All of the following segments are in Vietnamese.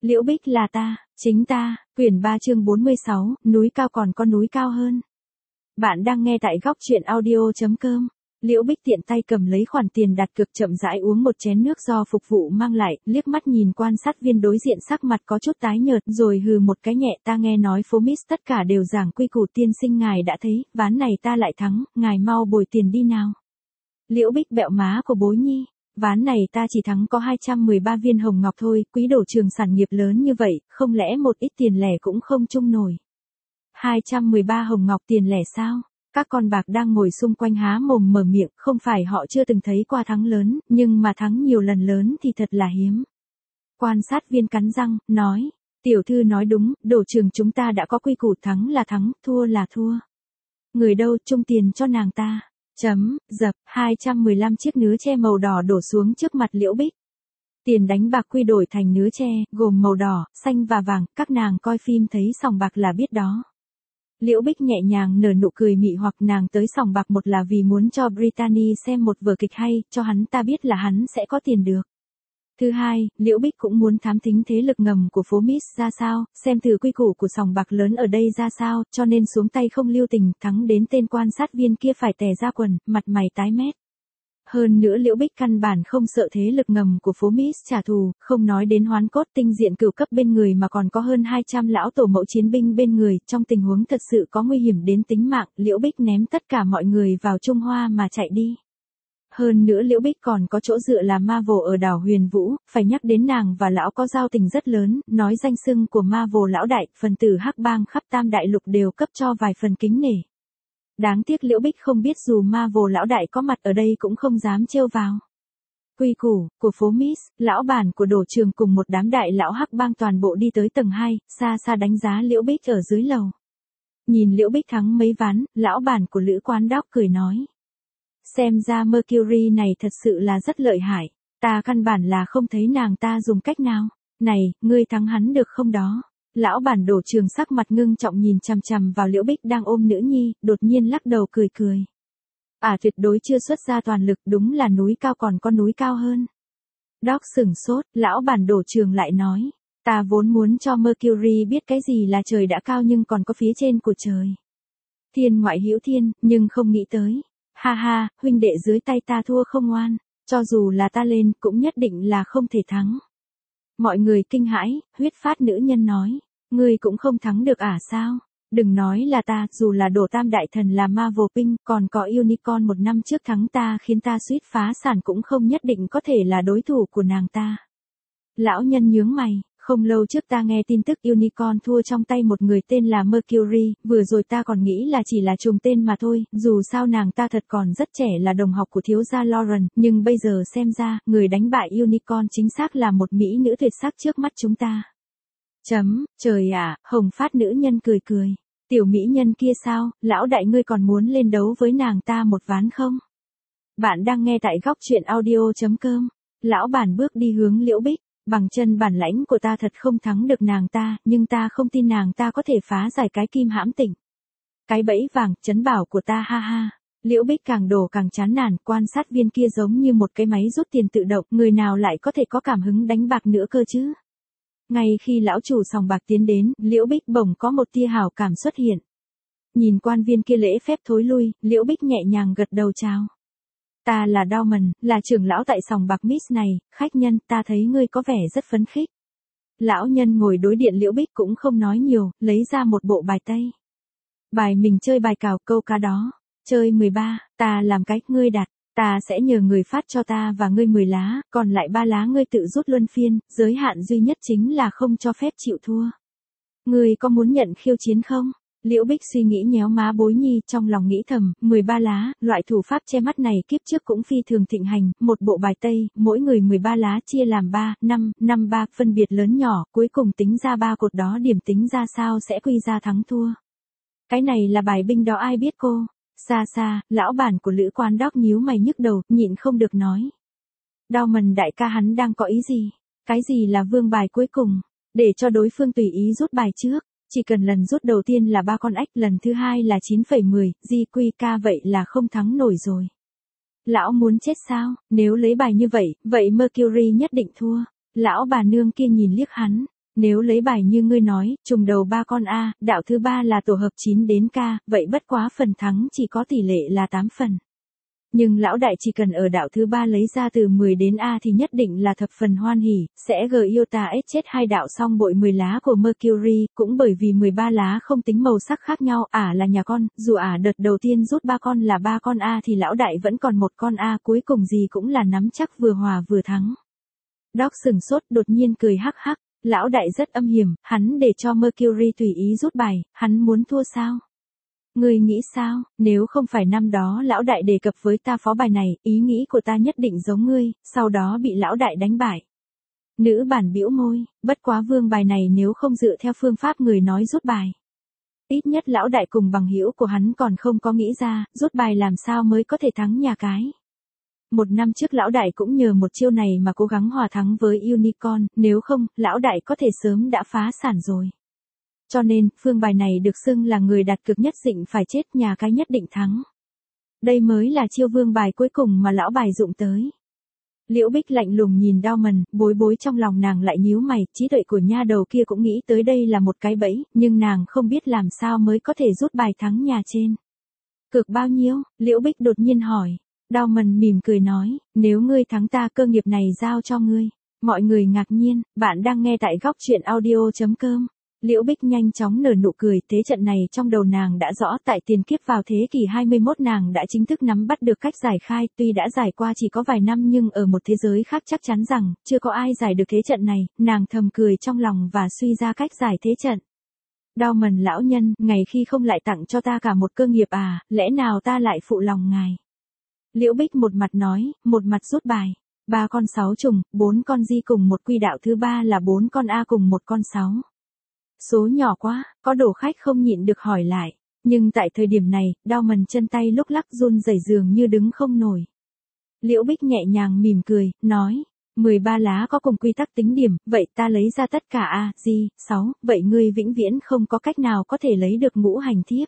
Liễu Bích là ta, chính ta, quyển 3 chương 46, núi cao còn có núi cao hơn. Bạn đang nghe tại góc truyện audio.com. Liễu Bích tiện tay cầm lấy khoản tiền đặt cược, chậm rãi uống một chén nước do phục vụ mang lại, liếc mắt nhìn quan sát viên đối diện sắc mặt có chút tái nhợt, rồi hừ một cái nhẹ. Ta nghe nói phố Miss tất cả đều giảng quy củ, tiên sinh ngài đã thấy, ván này ta lại thắng, ngài mau bồi tiền đi nào. Liễu Bích bẹo má của bối nhi. Ván này ta chỉ thắng có 213 viên hồng ngọc thôi, quý đổ trường sản nghiệp lớn như vậy, không lẽ một ít tiền lẻ cũng không chung nổi. 213 hồng ngọc tiền lẻ sao? Các con bạc đang ngồi xung quanh há mồm mở miệng, không phải họ chưa từng thấy qua thắng lớn, nhưng mà thắng nhiều lần lớn thì thật là hiếm. Quan sát viên cắn răng, nói, tiểu thư nói đúng, đổ trường chúng ta đã có quy củ, thắng là thắng, thua là thua. Người đâu chung tiền cho nàng ta. Dập, 215 chiếc nứa tre màu đỏ đổ xuống trước mặt Liễu Bích. Tiền đánh bạc quy đổi thành nứa tre, gồm màu đỏ, xanh và vàng, các nàng coi phim thấy sòng bạc là biết đó. Liễu Bích nhẹ nhàng nở nụ cười mị hoặc, nàng tới sòng bạc một là vì muốn cho Brittany xem một vở kịch hay, cho hắn ta biết là hắn sẽ có tiền được. Thứ hai, Liễu Bích cũng muốn thám thính thế lực ngầm của phố Miss ra sao, xem thử quy củ của sòng bạc lớn ở đây ra sao, cho nên xuống tay không lưu tình, thắng đến tên quan sát viên kia phải tè ra quần, mặt mày tái mét. Hơn nữa Liễu Bích căn bản không sợ thế lực ngầm của phố Miss trả thù, không nói đến hoán cốt tinh diện cửu cấp bên người mà còn có hơn 200 lão tổ mẫu chiến binh bên người, trong tình huống thật sự có nguy hiểm đến tính mạng, Liễu Bích ném tất cả mọi người vào Trung Hoa mà chạy đi. Hơn nữa Liễu Bích còn có chỗ dựa là Marvel ở đảo Huyền Vũ, phải nhắc đến nàng và lão có giao tình rất lớn, nói danh xưng của Marvel lão đại, phần tử hắc bang khắp Tam Đại Lục đều cấp cho vài phần kính nể. Đáng tiếc Liễu Bích không biết dù Marvel lão đại có mặt ở đây cũng không dám trêu vào. Quy củ của phố Miss, lão bản của đổ trường cùng một đám đại lão hắc bang toàn bộ đi tới tầng 2, xa xa đánh giá Liễu Bích ở dưới lầu. Nhìn Liễu Bích thắng mấy ván, lão bản của lữ quán đóc cười nói. Xem ra Mercury này thật sự là rất lợi hại, ta căn bản là không thấy nàng ta dùng cách nào. Này, ngươi thắng hắn được không đó? Lão bản đổ trường sắc mặt ngưng trọng nhìn chằm chằm vào Liễu Bích đang ôm nữ nhi, đột nhiên lắc đầu cười cười. Tuyệt đối chưa xuất ra toàn lực, đúng là núi cao còn có núi cao hơn. Doc sửng sốt, lão bản đổ trường lại nói, ta vốn muốn cho Mercury biết cái gì là trời đã cao nhưng còn có phía trên của trời. Thiên ngoại hữu thiên, nhưng không nghĩ tới. Ha ha, huynh đệ dưới tay ta thua không ngoan, cho dù là ta lên cũng nhất định là không thể thắng. Mọi người kinh hãi, huyết phát nữ nhân nói, ngươi cũng không thắng được sao? Đừng nói là ta, dù là đổ tam đại thần là Marvel Pink, còn có Unicorn một năm trước thắng ta khiến ta suýt phá sản cũng không nhất định có thể là đối thủ của nàng ta. Lão nhân nhướng mày. Không lâu trước ta nghe tin tức Unicorn thua trong tay một người tên là Mercury, vừa rồi ta còn nghĩ là chỉ là trùng tên mà thôi, dù sao nàng ta thật còn rất trẻ là đồng học của thiếu gia Lauren, nhưng bây giờ xem ra, người đánh bại Unicorn chính xác là một mỹ nữ tuyệt sắc trước mắt chúng ta. Trời ạ, hồng phát nữ nhân cười cười. Tiểu mỹ nhân kia sao, lão đại ngươi còn muốn lên đấu với nàng ta một ván không? Bạn đang nghe tại góc truyện audio.com. Lão bản bước đi hướng Liễu Bích. Bằng chân bản lãnh của ta thật không thắng được nàng ta, nhưng ta không tin nàng ta có thể phá giải cái kim hãm tỉnh. Cái bẫy vàng, trấn bảo của ta ha ha. Liễu Bích càng đổ càng chán nản, quan sát viên kia giống như một cái máy rút tiền tự động, người nào lại có thể có cảm hứng đánh bạc nữa cơ chứ. Ngay khi lão chủ sòng bạc tiến đến, Liễu Bích bỗng có một tia hảo cảm xuất hiện. Nhìn quan viên kia lễ phép thối lui, Liễu Bích nhẹ nhàng gật đầu chào. Ta là Dauman, là trưởng lão tại sòng bạc Miss này, khách nhân, ta thấy ngươi có vẻ rất phấn khích. Lão nhân ngồi đối diện Liễu Bích cũng không nói nhiều, lấy ra một bộ bài tây. Bài mình chơi bài cào câu cá đó. Chơi 13, ta làm cách ngươi đặt, ta sẽ nhờ người phát cho ta và ngươi 10 lá, còn lại 3 lá ngươi tự rút luân phiên, giới hạn duy nhất chính là không cho phép chịu thua. Ngươi có muốn nhận khiêu chiến không? Liễu Bích suy nghĩ nhéo má bối nhi, trong lòng nghĩ thầm, 13 lá, loại thủ pháp che mắt này kiếp trước cũng phi thường thịnh hành, một bộ bài tây, mỗi người 13 lá chia làm 3, 5, 3, phân biệt lớn nhỏ, cuối cùng tính ra 3 cột đó điểm tính ra sao sẽ quy ra thắng thua. Cái này là bài binh đó ai biết cô? Xa xa, lão bản của lữ quán đóc nhíu mày nhức đầu, nhịn không được nói. Dauman đại ca hắn đang có ý gì? Cái gì là vương bài cuối cùng? Để cho đối phương tùy ý rút bài trước. Chỉ cần lần rút đầu tiên là 3 con ếch, lần thứ hai là 9,10, GQK vậy là không thắng nổi rồi. Lão muốn chết sao? Nếu lấy bài như vậy, vậy Mercury nhất định thua. Lão bà nương kia nhìn liếc hắn. Nếu lấy bài như ngươi nói, trùng đầu 3 con A, đạo thứ 3 là tổ hợp 9 đến K, vậy bất quá phần thắng chỉ có tỷ lệ là 8 phần. Nhưng lão đại chỉ cần ở đạo thứ 3 lấy ra từ 10 đến A thì nhất định là thập phần hoan hỉ, sẽ g iota s chết hai đạo xong bội 10 lá của Mercury, cũng bởi vì 13 lá không tính màu sắc khác nhau, là nhà con, dù đợt đầu tiên rút 3 con là 3 con A thì lão đại vẫn còn một con A, cuối cùng gì cũng là nắm chắc vừa hòa vừa thắng. Doc sừng sốt đột nhiên cười hắc hắc, lão đại rất âm hiểm, hắn để cho Mercury tùy ý rút bài, hắn muốn thua sao? Ngươi nghĩ sao, nếu không phải năm đó lão đại đề cập với ta phó bài này, ý nghĩ của ta nhất định giống ngươi, sau đó bị lão đại đánh bại. Nữ bản bĩu môi, bất quá vương bài này nếu không dựa theo phương pháp người nói rút bài. Ít nhất lão đại cùng bằng hữu của hắn còn không có nghĩ ra, rút bài làm sao mới có thể thắng nhà cái. Một năm trước lão đại cũng nhờ một chiêu này mà cố gắng hòa thắng với Unicorn, nếu không, lão đại có thể sớm đã phá sản rồi. Cho nên, phương bài này được xưng là người đặt cược nhất định phải chết, nhà cái nhất định thắng. Đây mới là chiêu vương bài cuối cùng mà lão bài dụng tới. Liễu Bích lạnh lùng nhìn Diamond, bối bối trong lòng nàng lại nhíu mày, trí tuệ của nha đầu kia cũng nghĩ tới đây là một cái bẫy, nhưng nàng không biết làm sao mới có thể rút bài thắng nhà trên. Cược bao nhiêu? Liễu Bích đột nhiên hỏi. Diamond mỉm cười nói, nếu ngươi thắng ta cơ nghiệp này giao cho ngươi. Mọi người ngạc nhiên, bạn đang nghe tại góc truyện audio.com. Liễu Bích nhanh chóng nở nụ cười, thế trận này trong đầu nàng đã rõ, tại tiền kiếp vào thế kỷ 21 nàng đã chính thức nắm bắt được cách giải khai, tuy đã giải qua chỉ có vài năm nhưng ở một thế giới khác chắc chắn rằng, chưa có ai giải được thế trận này, nàng thầm cười trong lòng và suy ra cách giải thế trận. Diamond lão nhân, ngày khi không lại tặng cho ta cả một cơ nghiệp lẽ nào ta lại phụ lòng ngài? Liễu Bích một mặt nói, một mặt rút bài. 3 con 6 trùng, 4 con di cùng một quy, đạo thứ 3 là 4 con A cùng một con 6. Số nhỏ quá, có đồ khách không nhịn được hỏi lại. Nhưng tại thời điểm này, Diamond chân tay lúc lắc run rẩy dường như đứng không nổi. Liễu Bích nhẹ nhàng mỉm cười, nói, 13 lá có cùng quy tắc tính điểm, vậy ta lấy ra tất cả A, G, 6, vậy ngươi vĩnh viễn không có cách nào có thể lấy được ngũ hành thiếp.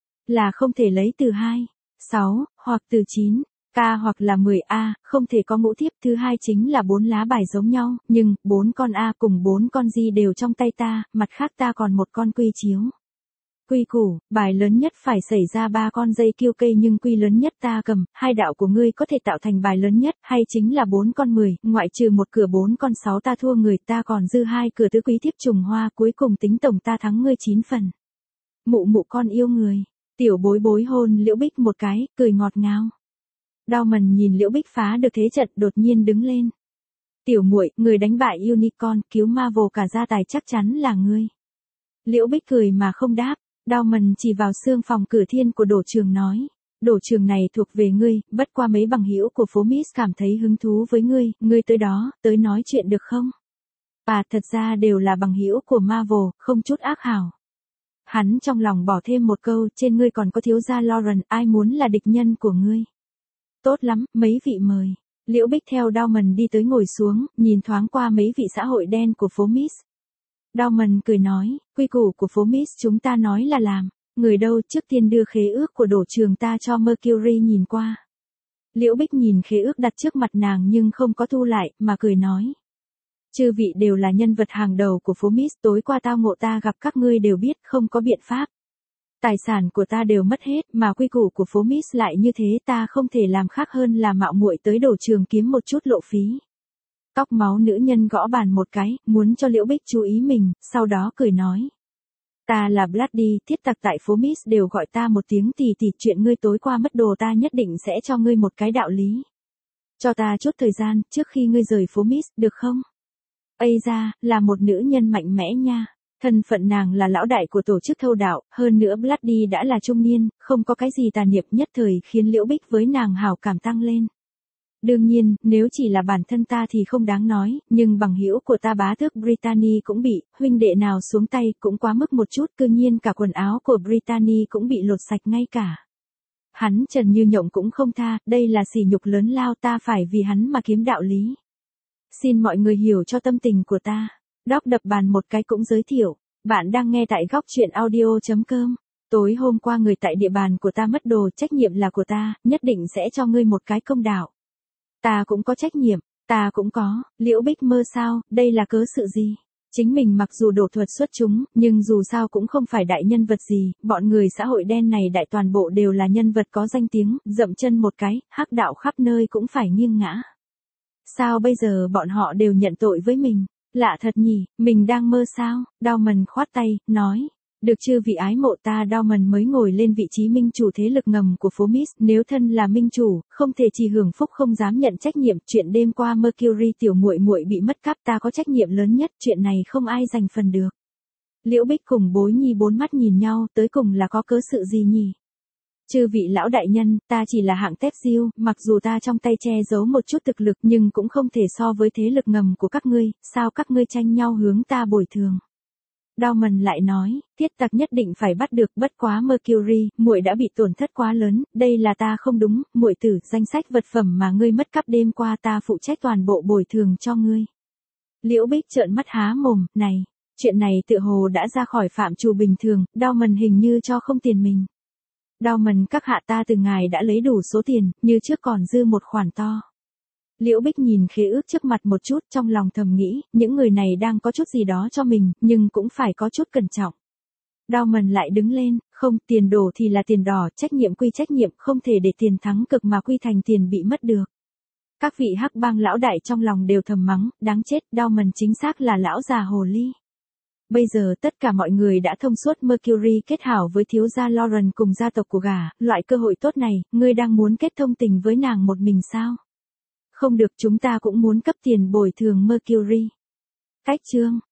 Là không thể lấy từ 2, 6, hoặc từ 9. K hoặc là 10A, không thể có ngũ thiếp. Thứ hai chính là 4 lá bài giống nhau, nhưng 4 con A cùng 4 con G đều trong tay ta, mặt khác ta còn một con quy chiếu. Quy củ, bài lớn nhất phải xảy ra 3 con dây kiêu cây nhưng quy lớn nhất ta cầm, hai đạo của ngươi có thể tạo thành bài lớn nhất, hay chính là 4 con 10, ngoại trừ một cửa 4 con 6 ta thua người, ta còn dư 2 cửa tứ quý thiếp trùng hoa, cuối cùng tính tổng ta thắng ngươi 9 phần. Mụ mụ con yêu người. Tiểu bối bối hôn Liễu Bích một cái, cười ngọt ngào. Diamond nhìn Liễu Bích phá được thế trận, đột nhiên đứng lên. Tiểu muội, người đánh bại Unicorn, cứu Marvel cả gia tài chắc chắn là ngươi. Liễu Bích cười mà không đáp. Diamond chỉ vào xương phòng cửa thiên của đổ trường nói. Đổ trường này thuộc về ngươi, bất qua mấy bằng hữu của phố Miss cảm thấy hứng thú với ngươi tới đó, tới nói chuyện được không? Thật ra đều là bằng hữu của Marvel, không chút ác hảo. Hắn trong lòng bỏ thêm một câu, trên ngươi còn có thiếu gia Lauren, ai muốn là địch nhân của ngươi? Tốt lắm, mấy vị mời. Liễu Bích theo Diamond đi tới ngồi xuống, nhìn thoáng qua mấy vị xã hội đen của phố Miss. Diamond cười nói, quy củ của phố Miss chúng ta nói là làm. Người đâu trước tiên đưa khế ước của đổ trường ta cho Mercury nhìn qua. Liễu Bích nhìn khế ước đặt trước mặt nàng nhưng không có thu lại, mà cười nói. Chư vị đều là nhân vật hàng đầu của phố Miss, tối qua tao ngộ ta gặp các ngươi đều biết, không có biện pháp. Tài sản của ta đều mất hết, mà quy củ của phố Miss lại như thế, ta không thể làm khác hơn là mạo muội tới đổ trường kiếm một chút lộ phí. Cóc máu nữ nhân gõ bàn một cái, muốn cho Liễu Bích chú ý mình, sau đó cười nói. Ta là Bloody, thiết tặc tại phố Miss đều gọi ta một tiếng tỷ tỷ, chuyện ngươi tối qua mất đồ ta nhất định sẽ cho ngươi một cái đạo lý. Cho ta chút thời gian, trước khi ngươi rời phố Miss, được không? Ây ra, là một nữ nhân mạnh mẽ nha. Thân phận nàng là lão đại của tổ chức thâu đạo, hơn nữa Bloody đã là trung niên, không có cái gì tà niệm, nhất thời khiến Liễu Bích với nàng hảo cảm tăng lên. Đương nhiên, nếu chỉ là bản thân ta thì không đáng nói, nhưng bằng hữu của ta bá tước Brittany cũng bị, huynh đệ nào xuống tay cũng quá mức một chút, cư nhiên cả quần áo của Brittany cũng bị lột sạch ngay cả. Hắn Trần Như Nhộng cũng không tha, đây là sỉ nhục lớn lao, ta phải vì hắn mà kiếm đạo lý. Xin mọi người hiểu cho tâm tình của ta. Doc đập bàn một cái cũng giới thiệu. Bạn đang nghe tại góc truyện audio.com. Tối hôm qua người tại địa bàn của ta mất đồ, trách nhiệm là của ta, nhất định sẽ cho ngươi một cái công đạo. Ta cũng có trách nhiệm, ta cũng có. Liễu Bích mơ sao, đây là cớ sự gì? Chính mình mặc dù đổ thuật xuất chúng, nhưng dù sao cũng không phải đại nhân vật gì, bọn người xã hội đen này đại toàn bộ đều là nhân vật có danh tiếng, dậm chân một cái, hắc đạo khắp nơi cũng phải nghiêng ngã. Sao bây giờ bọn họ đều nhận tội với mình? Lạ thật nhỉ, mình đang mơ sao? Dauman khoát tay, nói. Được chưa vị ái mộ ta Dauman mới ngồi lên vị trí minh chủ thế lực ngầm của phố Mist. Nếu thân là minh chủ, không thể chỉ hưởng phúc không dám nhận trách nhiệm. Chuyện đêm qua Mercury tiểu muội muội bị mất cắp ta có trách nhiệm lớn nhất. Chuyện này không ai giành phần được. Liễu Bích cùng Bối Nhi bốn mắt nhìn nhau, tới cùng là có cớ sự gì nhỉ? Chư vị lão đại nhân, ta chỉ là hạng tép diêu, mặc dù ta trong tay che giấu một chút thực lực nhưng cũng không thể so với thế lực ngầm của các ngươi, sao các ngươi tranh nhau hướng ta bồi thường. Dauman lại nói, thiết tặc nhất định phải bắt được, bất quá Mercury, muội đã bị tổn thất quá lớn, đây là ta không đúng, muội tử, danh sách vật phẩm mà ngươi mất cắp đêm qua ta phụ trách toàn bộ bồi thường cho ngươi. Liễu Bích trợn mắt há mồm, này, chuyện này tựa hồ đã ra khỏi phạm trù bình thường, Dauman hình như cho không tiền mình. Dauman các hạ ta từ ngài đã lấy đủ số tiền, như trước còn dư một khoản to. Liễu Bích nhìn khế ước trước mặt một chút, trong lòng thầm nghĩ, những người này đang có chút gì đó cho mình, nhưng cũng phải có chút cẩn trọng. Dauman lại đứng lên, không, tiền đổ thì là tiền đỏ, trách nhiệm quy trách nhiệm, không thể để tiền thắng cực mà quy thành tiền bị mất được. Các vị hắc bang lão đại trong lòng đều thầm mắng, đáng chết, Dauman chính xác là lão già hồ ly. Bây giờ tất cả mọi người đã thông suốt Mercury kết hảo với thiếu gia Lauren cùng gia tộc của gã, loại cơ hội tốt này, ngươi đang muốn kết thông tình với nàng một mình sao? Không được, chúng ta cũng muốn cấp tiền bồi thường Mercury. Cách chương